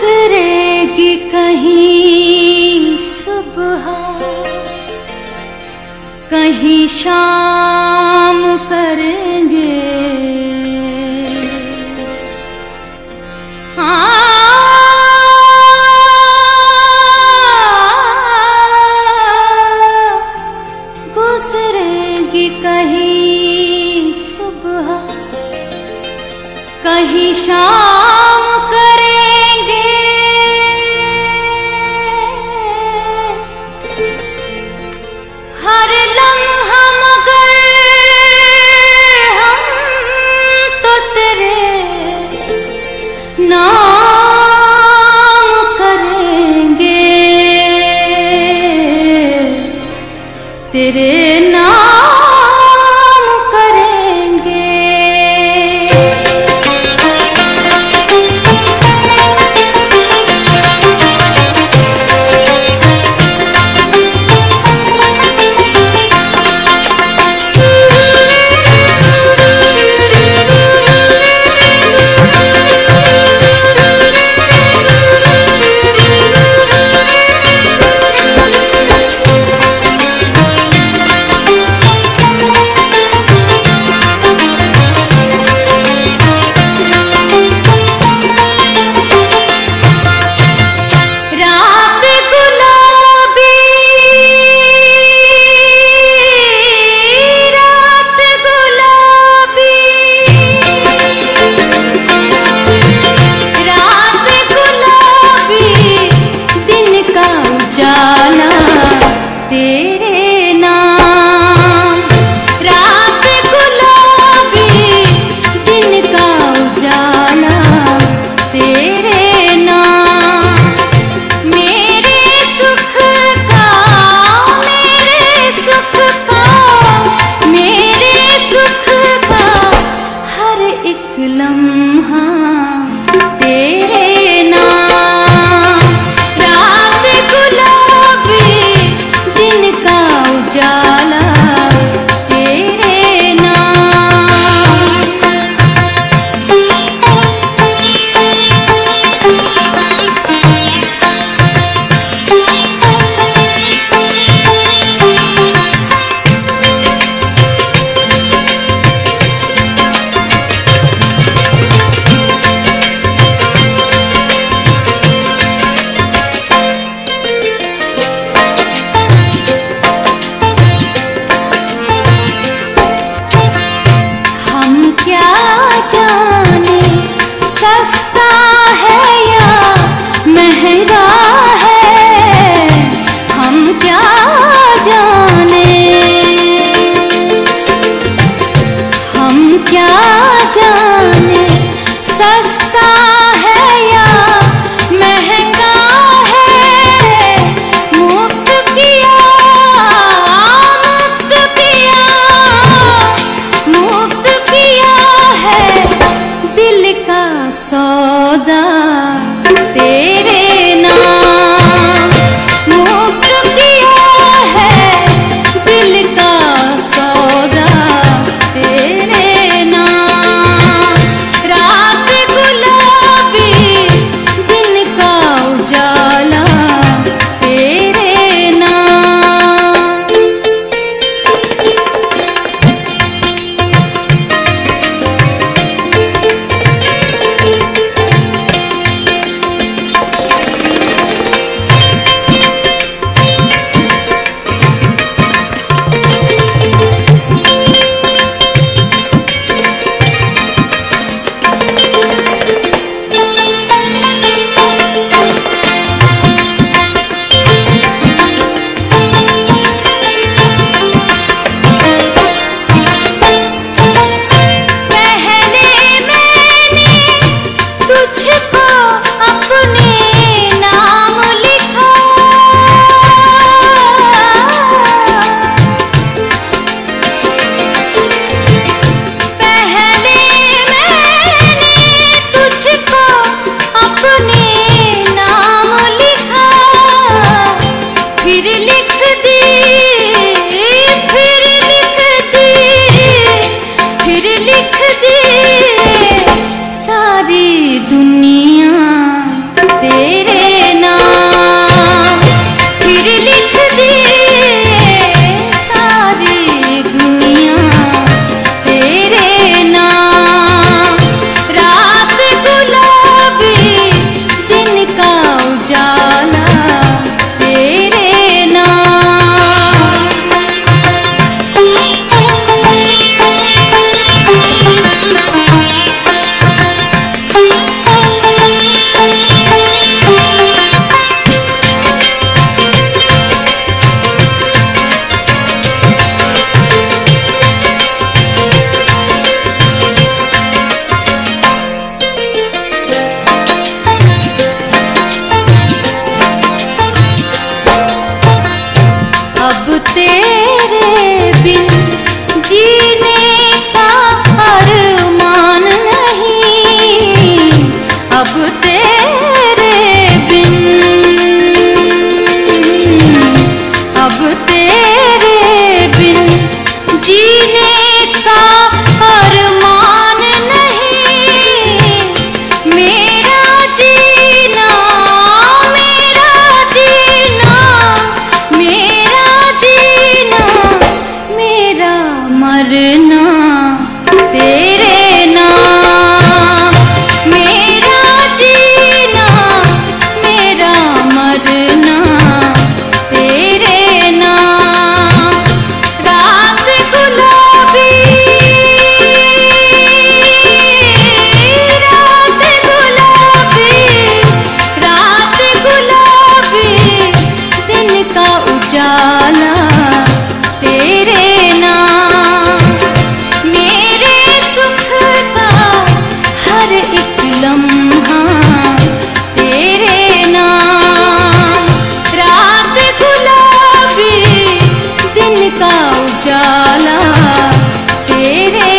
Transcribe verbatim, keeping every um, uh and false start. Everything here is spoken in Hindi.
गुजरेगी कहीं सुबह, कहीं शाम करेंगे। गुजरेगी कहीं सुबह, कहीं शाम करेंगे। हर लम्हा मगर हम तो तेरे नाम करेंगे, तेरे नाम करेंगे। तेरे नाम रात गुलाबी, दिन का उजाला तेरे नाम। मेरे सुख का, मेरे सुख का, मेरे सुख का हर एक लम्हा तेरे नाम। रात गुलाबी, दिन का उजाला तेरे नाम। क्या जाने सस्ता है या महंगा है, हम क्या जाने, हम क्या जाने सस्ता है या महंगा है। मुफ्त किया, मुफ्त किया, मुफ्त दिल का सौदा तेरे नाम। मुफ्त किया है दिल का सौदा तेरे नाम। रात गुलाबी, दिन का उजाला तेरे नाम। उजाला तेरे नाम। मेरे सुख का हर एक लम्हा तेरे नाम। रात गुलाबी दिन का उजाला तेरे